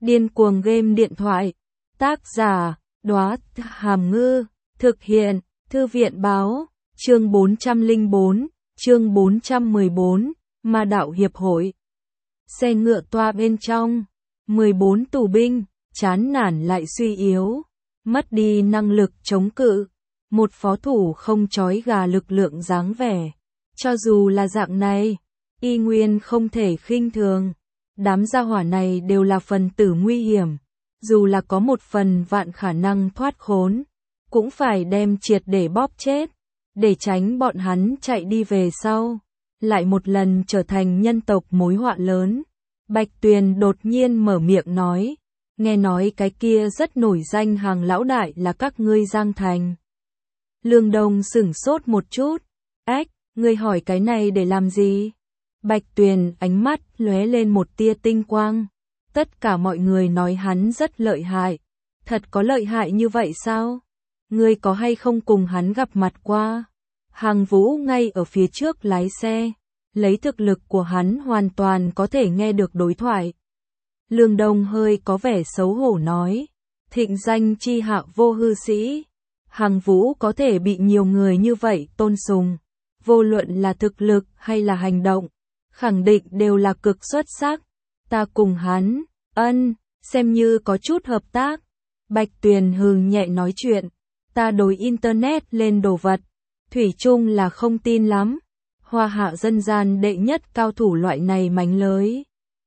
Điên cuồng game điện thoại. Tác giả, Đóa Hàm Ngư. Thực hiện, Thư viện báo. Chương 404, chương 414, Ma đạo hiệp hội. Xe ngựa toa bên trong. 14 tù binh, chán nản lại suy yếu. Mất đi năng lực chống cự. Một phó thủ không chói gà lực lượng dáng vẻ. Cho dù là dạng này, y nguyên không thể khinh thường. Đám gia hỏa này đều là phần tử nguy hiểm. Dù là có một phần vạn khả năng thoát khốn, cũng phải đem triệt để bóp chết, để tránh bọn hắn chạy đi về sau, lại một lần trở thành nhân tộc mối họa lớn. Bạch Tuyền đột nhiên mở miệng nói, nghe nói cái kia rất nổi danh Hàng lão đại là các ngươi Giang Thành. Lương Đông sửng sốt một chút, ách, ngươi hỏi cái này để làm gì? Bạch Tuyền ánh mắt lóe lên một tia tinh quang. Tất cả mọi người nói hắn rất lợi hại. Thật có lợi hại như vậy sao? Ngươi có hay không cùng hắn gặp mặt qua? Hàng Vũ ngay ở phía trước lái xe. Lấy thực lực của hắn hoàn toàn có thể nghe được đối thoại. Lương Đông hơi có vẻ xấu hổ nói. Thịnh danh chi hạ vô hư sĩ. Hàng Vũ có thể bị nhiều người như vậy tôn sùng. Vô luận là thực lực hay là hành động, khẳng định đều là cực xuất sắc. Ta cùng hắn, xem như có chút hợp tác. Bạch Tuyền hừ nhẹ nói chuyện. Ta đối internet lên đồ vật. Thủy chung là không tin lắm. Hoa hạ dân gian đệ nhất cao thủ loại này mánh lới.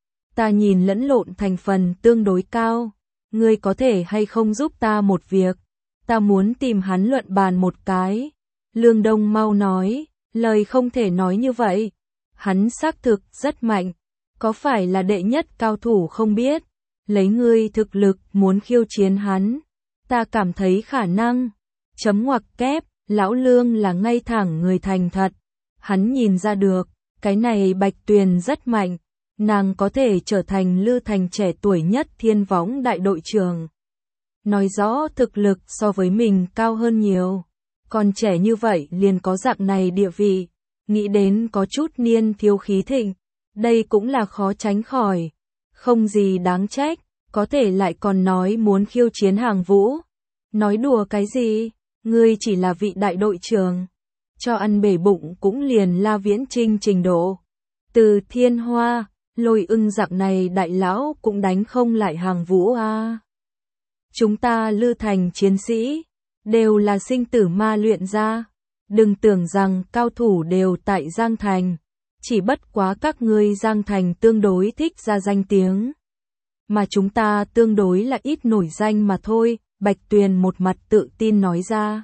Ta nhìn lẫn lộn thành phần tương đối cao. Ngươi có thể hay không giúp ta một việc? Ta muốn tìm hắn luận bàn một cái. Lương Đông mau nói, lời không thể nói như vậy. Hắn xác thực rất mạnh. Có phải là đệ nhất cao thủ không biết? Lấy ngươi thực lực muốn khiêu chiến hắn. Ta cảm thấy khả năng. Chấm ngoặc kép, lão Lương là ngay thẳng người thành thật. Hắn nhìn ra được, cái này Bạch Tuyền rất mạnh. Nàng có thể trở thành Lư Thành trẻ tuổi nhất thiên võng đại đội trưởng. Nói rõ thực lực so với mình cao hơn nhiều. Còn trẻ như vậy liền có dạng này địa vị. Nghĩ đến có chút niên thiếu khí thịnh. Đây cũng là khó tránh khỏi. Không gì đáng trách. Có thể lại còn nói muốn khiêu chiến Hàng Vũ. Nói đùa cái gì? Ngươi chỉ là vị đại đội trưởng. Cho ăn bể bụng cũng liền La Viễn Trinh trình độ. Từ Thiên Hoa, Lôi Ưng dạng này đại lão cũng đánh không lại Hàng Vũ à. Chúng ta Lư Thành chiến sĩ, đều là sinh tử ma luyện ra. Đừng tưởng rằng cao thủ đều tại Giang Thành. Chỉ bất quá các ngươi Giang Thành tương đối thích ra danh tiếng. Mà chúng ta tương đối là ít nổi danh mà thôi, Bạch Tuyền một mặt tự tin nói ra.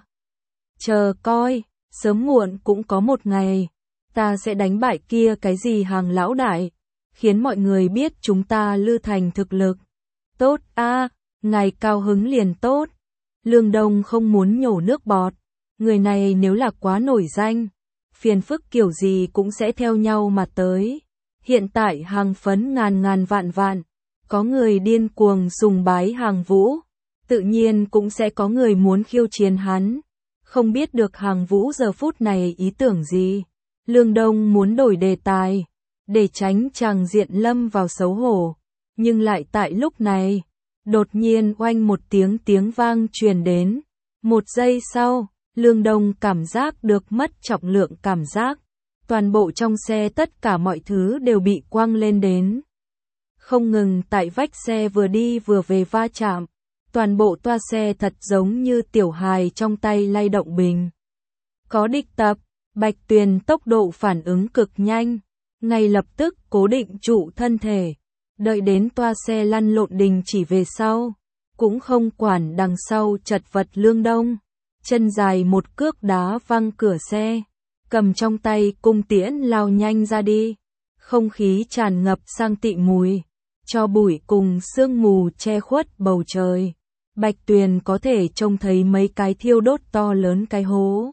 Chờ coi, sớm muộn cũng có một ngày, ta sẽ đánh bại kia cái gì Hàng lão đại, khiến mọi người biết chúng ta Lư Thành thực lực. Tốt a, ngài cao hứng liền tốt. Lương Đông không muốn nhổ nước bọt, người này nếu là quá nổi danh, phiền phức kiểu gì cũng sẽ theo nhau mà tới. Hiện tại Hàng phấn ngàn vạn. Có người điên cuồng sùng bái Hàng Vũ, tự nhiên cũng sẽ có người muốn khiêu chiến hắn. Không biết được Hàng Vũ giờ phút này ý tưởng gì. Lương Đông muốn đổi đề tài, để tránh chàng diện lâm vào xấu hổ. Nhưng lại tại lúc này, đột nhiên oanh một tiếng vang truyền đến. Một giây sau, Lương Đông cảm giác được mất trọng lượng cảm giác. Toàn bộ trong xe tất cả mọi thứ đều bị quăng lên đến. Không ngừng tại vách xe vừa đi vừa về va chạm. Toàn bộ toa xe thật giống như tiểu hài trong tay lay động bình. Có địch tập, Bạch Tuyền tốc độ phản ứng cực nhanh. Ngay lập tức cố định trụ thân thể. Đợi đến toa xe lăn lộn đình chỉ về sau. Cũng không quản đằng sau chật vật Lương Đông. Chân dài một cước đá văng cửa xe. Cầm trong tay cung tiễn lao nhanh ra đi. Không khí tràn ngập sang tị mùi. Cho bụi cùng sương mù che khuất bầu trời. Bạch Tuyền có thể trông thấy mấy cái thiêu đốt to lớn cái hố.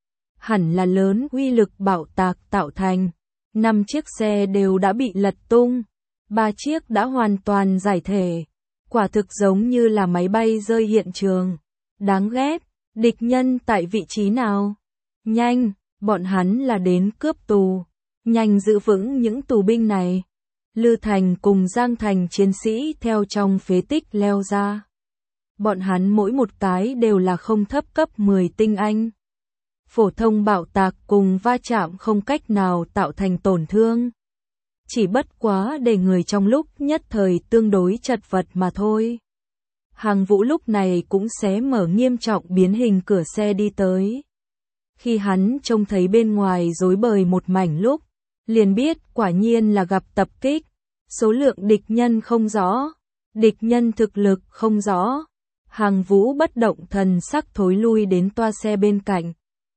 Hẳn là lớn uy lực bạo tạc tạo thành. 5 chiếc xe đều đã bị lật tung. 3 chiếc đã hoàn toàn giải thể. Quả thực giống như là máy bay rơi hiện trường. Đáng ghét, địch nhân tại vị trí nào? Nhanh, bọn hắn là đến cướp tù. Nhanh giữ vững những tù binh này. Lư Thành cùng Giang Thành chiến sĩ theo trong phế tích leo ra. Bọn hắn mỗi một cái đều là không thấp cấp 10 tinh anh. Phổ thông bạo tạc cùng va chạm không cách nào tạo thành tổn thương. Chỉ bất quá để người trong lúc nhất thời tương đối chật vật mà thôi. Hàng Vũ lúc này cũng xé mở nghiêm trọng biến hình cửa xe đi tới. Khi hắn trông thấy bên ngoài rối bời một mảnh lúc, liền biết quả nhiên là gặp tập kích. Số lượng địch nhân không rõ, địch nhân thực lực không rõ. Hàng Vũ bất động thần sắc thối lui đến toa xe bên cạnh.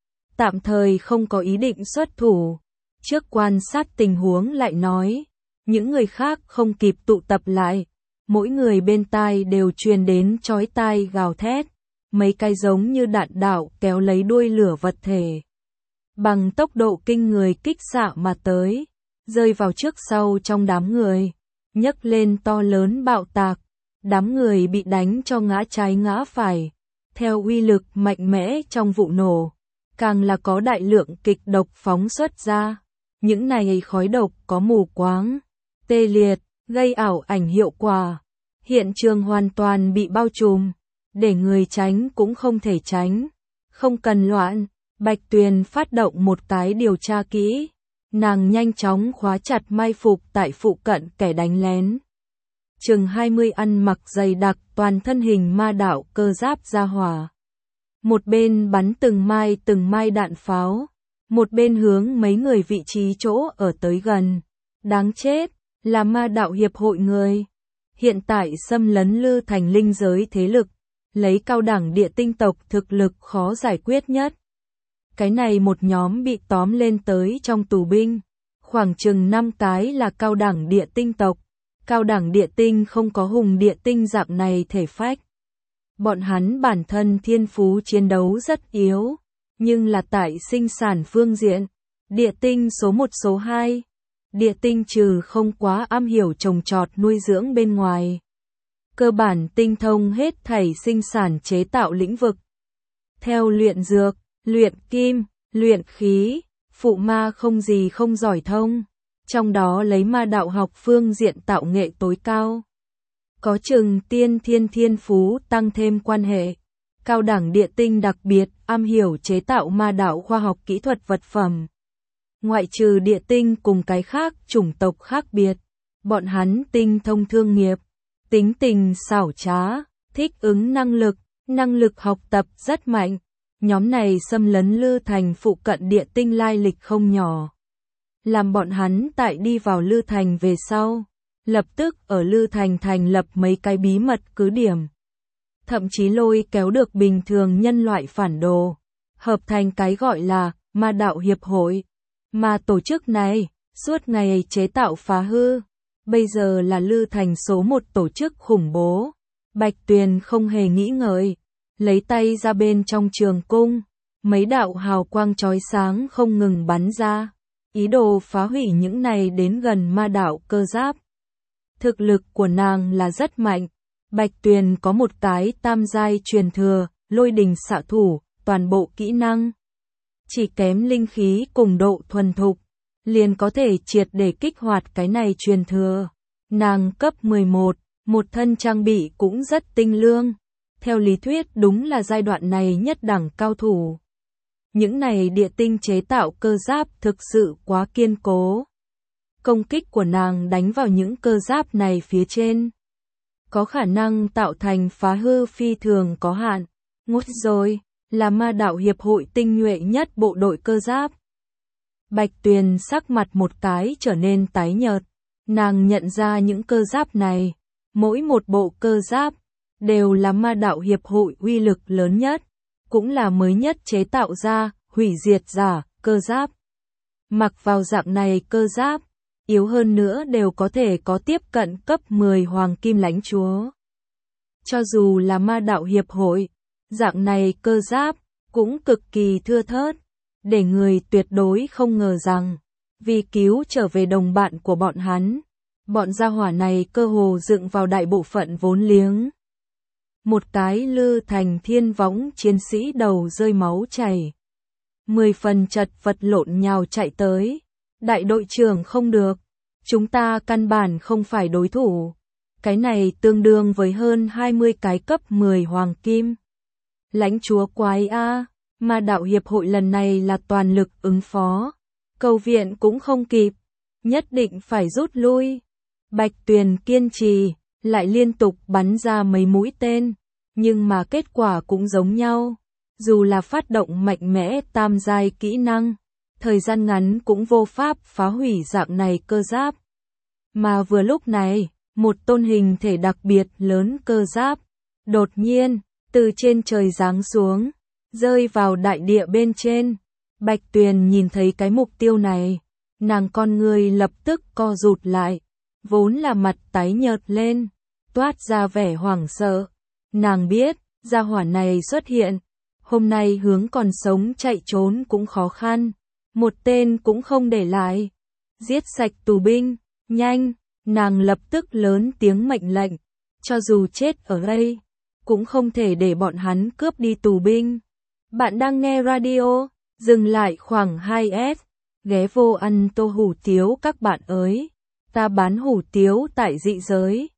Tạm thời không có ý định xuất thủ. Trước quan sát tình huống lại nói, những người khác không kịp tụ tập lại. Mỗi người bên tai đều truyền đến chói tai gào thét. Mấy cái giống như đạn đạo kéo lấy đuôi lửa vật thể. Bằng tốc độ kinh người kích xạ mà tới. Rơi vào trước sau trong đám người. Nhấc lên to lớn bạo tạc. Đám người bị đánh cho ngã trái ngã phải. Theo uy lực mạnh mẽ trong vụ nổ. Càng là có đại lượng kịch độc phóng xuất ra. Những này khói độc có mù quáng, tê liệt, gây ảo ảnh hiệu quả. Hiện trường hoàn toàn bị bao trùm. Để người tránh cũng không thể tránh. Không cần loạn. Bạch Tuyền phát động một cái điều tra kỹ. Nàng nhanh chóng khóa chặt mai phục tại phụ cận kẻ đánh lén. Chừng 20 ăn mặc dày đặc toàn thân hình ma đạo cơ giáp ra hỏa. Một bên bắn từng mai đạn pháo. Một bên hướng mấy người vị trí chỗ ở tới gần. Đáng chết, là ma đạo hiệp hội người. Hiện tại xâm lấn Lư Thành linh giới thế lực. Lấy cao đẳng địa tinh tộc thực lực khó giải quyết nhất. Cái này một nhóm bị tóm lên tới trong tù binh. Khoảng chừng 5 cái là cao đẳng địa tinh tộc. Cao đẳng địa tinh không có hùng địa tinh dạng này thể phách. Bọn hắn bản thân thiên phú chiến đấu rất yếu. Nhưng là tại sinh sản phương diện. Địa tinh số 1 số 2. Địa tinh trừ không quá am hiểu trồng trọt nuôi dưỡng bên ngoài. Cơ bản tinh thông hết thảy sinh sản chế tạo lĩnh vực. Theo luyện dược, luyện kim, luyện khí, phụ ma không gì không giỏi thông. Trong đó lấy ma đạo học phương diện tạo nghệ tối cao. Có chừng tiên thiên phú tăng thêm quan hệ. Cao đẳng địa tinh đặc biệt am hiểu chế tạo ma đạo khoa học kỹ thuật vật phẩm. Ngoại trừ địa tinh cùng cái khác chủng tộc khác biệt. Bọn hắn tinh thông thương nghiệp. Tính tình xảo trá, thích ứng năng lực học tập rất mạnh. Nhóm này xâm lấn Lư Thành phụ cận địa tinh lai lịch không nhỏ. Làm bọn hắn tại đi vào Lư Thành về sau. Lập tức ở Lư Thành thành lập mấy cái bí mật cứ điểm. Thậm chí lôi kéo được bình thường nhân loại phản đồ. Hợp thành cái gọi là ma đạo hiệp hội. Mà tổ chức này, suốt ngày chế tạo phá hư. Bây giờ là Lư Thành số 1 tổ chức khủng bố. Bạch Tuyền không hề nghĩ ngợi. Lấy tay ra bên trong trường cung. Mấy đạo hào quang chói sáng không ngừng bắn ra. Ý đồ phá hủy những này đến gần ma đạo cơ giáp. Thực lực của nàng là rất mạnh. Bạch Tuyền có một cái tam giai truyền thừa, lôi đình xạ thủ, toàn bộ kỹ năng. Chỉ kém linh khí cùng độ thuần thục. Liền có thể triệt để kích hoạt cái này truyền thừa. Nàng cấp 11, một thân trang bị cũng rất tinh lương. Theo lý thuyết đúng là giai đoạn này nhất đẳng cao thủ. Những này địa tinh chế tạo cơ giáp thực sự quá kiên cố. Công kích của nàng đánh vào những cơ giáp này phía trên. Có khả năng tạo thành phá hư phi thường có hạn. Ngút rồi, là ma đạo hiệp hội tinh nhuệ nhất bộ đội cơ giáp. Bạch Tuyền sắc mặt một cái trở nên tái nhợt. Nàng nhận ra những cơ giáp này, mỗi một bộ cơ giáp, đều là ma đạo hiệp hội uy lực lớn nhất, cũng là mới nhất chế tạo ra, hủy diệt giả, cơ giáp. Mặc vào dạng này cơ giáp, yếu hơn nữa đều có thể có tiếp cận cấp 10 hoàng kim lãnh chúa. Cho dù là ma đạo hiệp hội, dạng này cơ giáp, cũng cực kỳ thưa thớt, để người tuyệt đối không ngờ rằng, vì cứu trở về đồng bạn của bọn hắn, bọn gia hỏa này cơ hồ dựng vào đại bộ phận vốn liếng. Một cái Lư Thành thiên võng chiến sĩ đầu rơi máu chảy. 10 phần chật vật lộn nhào chạy tới. Đại đội trưởng không được. Chúng ta căn bản không phải đối thủ. Cái này tương đương với hơn 20 cái cấp 10 hoàng kim. Lãnh chúa quái a, mà đạo hiệp hội lần này là toàn lực ứng phó. Cầu viện cũng không kịp, nhất định phải rút lui. Bạch Tuyền kiên trì, lại liên tục bắn ra mấy mũi tên, nhưng mà kết quả cũng giống nhau. Dù là phát động mạnh mẽ tam giai kỹ năng, thời gian ngắn cũng vô pháp phá hủy dạng này cơ giáp. Mà vừa lúc này, một tôn hình thể đặc biệt lớn cơ giáp, đột nhiên, từ trên trời giáng xuống, rơi vào đại địa bên trên. Bạch Tuyền nhìn thấy cái mục tiêu này, nàng con người lập tức co rụt lại, vốn là mặt tái nhợt lên, toát ra vẻ hoảng sợ. Nàng biết, gia hỏa này xuất hiện, hôm nay hướng còn sống chạy trốn cũng khó khăn, một tên cũng không để lại. Giết sạch tù binh, nhanh, nàng lập tức lớn tiếng mệnh lệnh, cho dù chết ở đây, cũng không thể để bọn hắn cướp đi tù binh. Bạn đang nghe radio, dừng lại khoảng 2S, ghé vô ăn tô hủ tiếu các bạn ơi, ta bán hủ tiếu tại dị giới.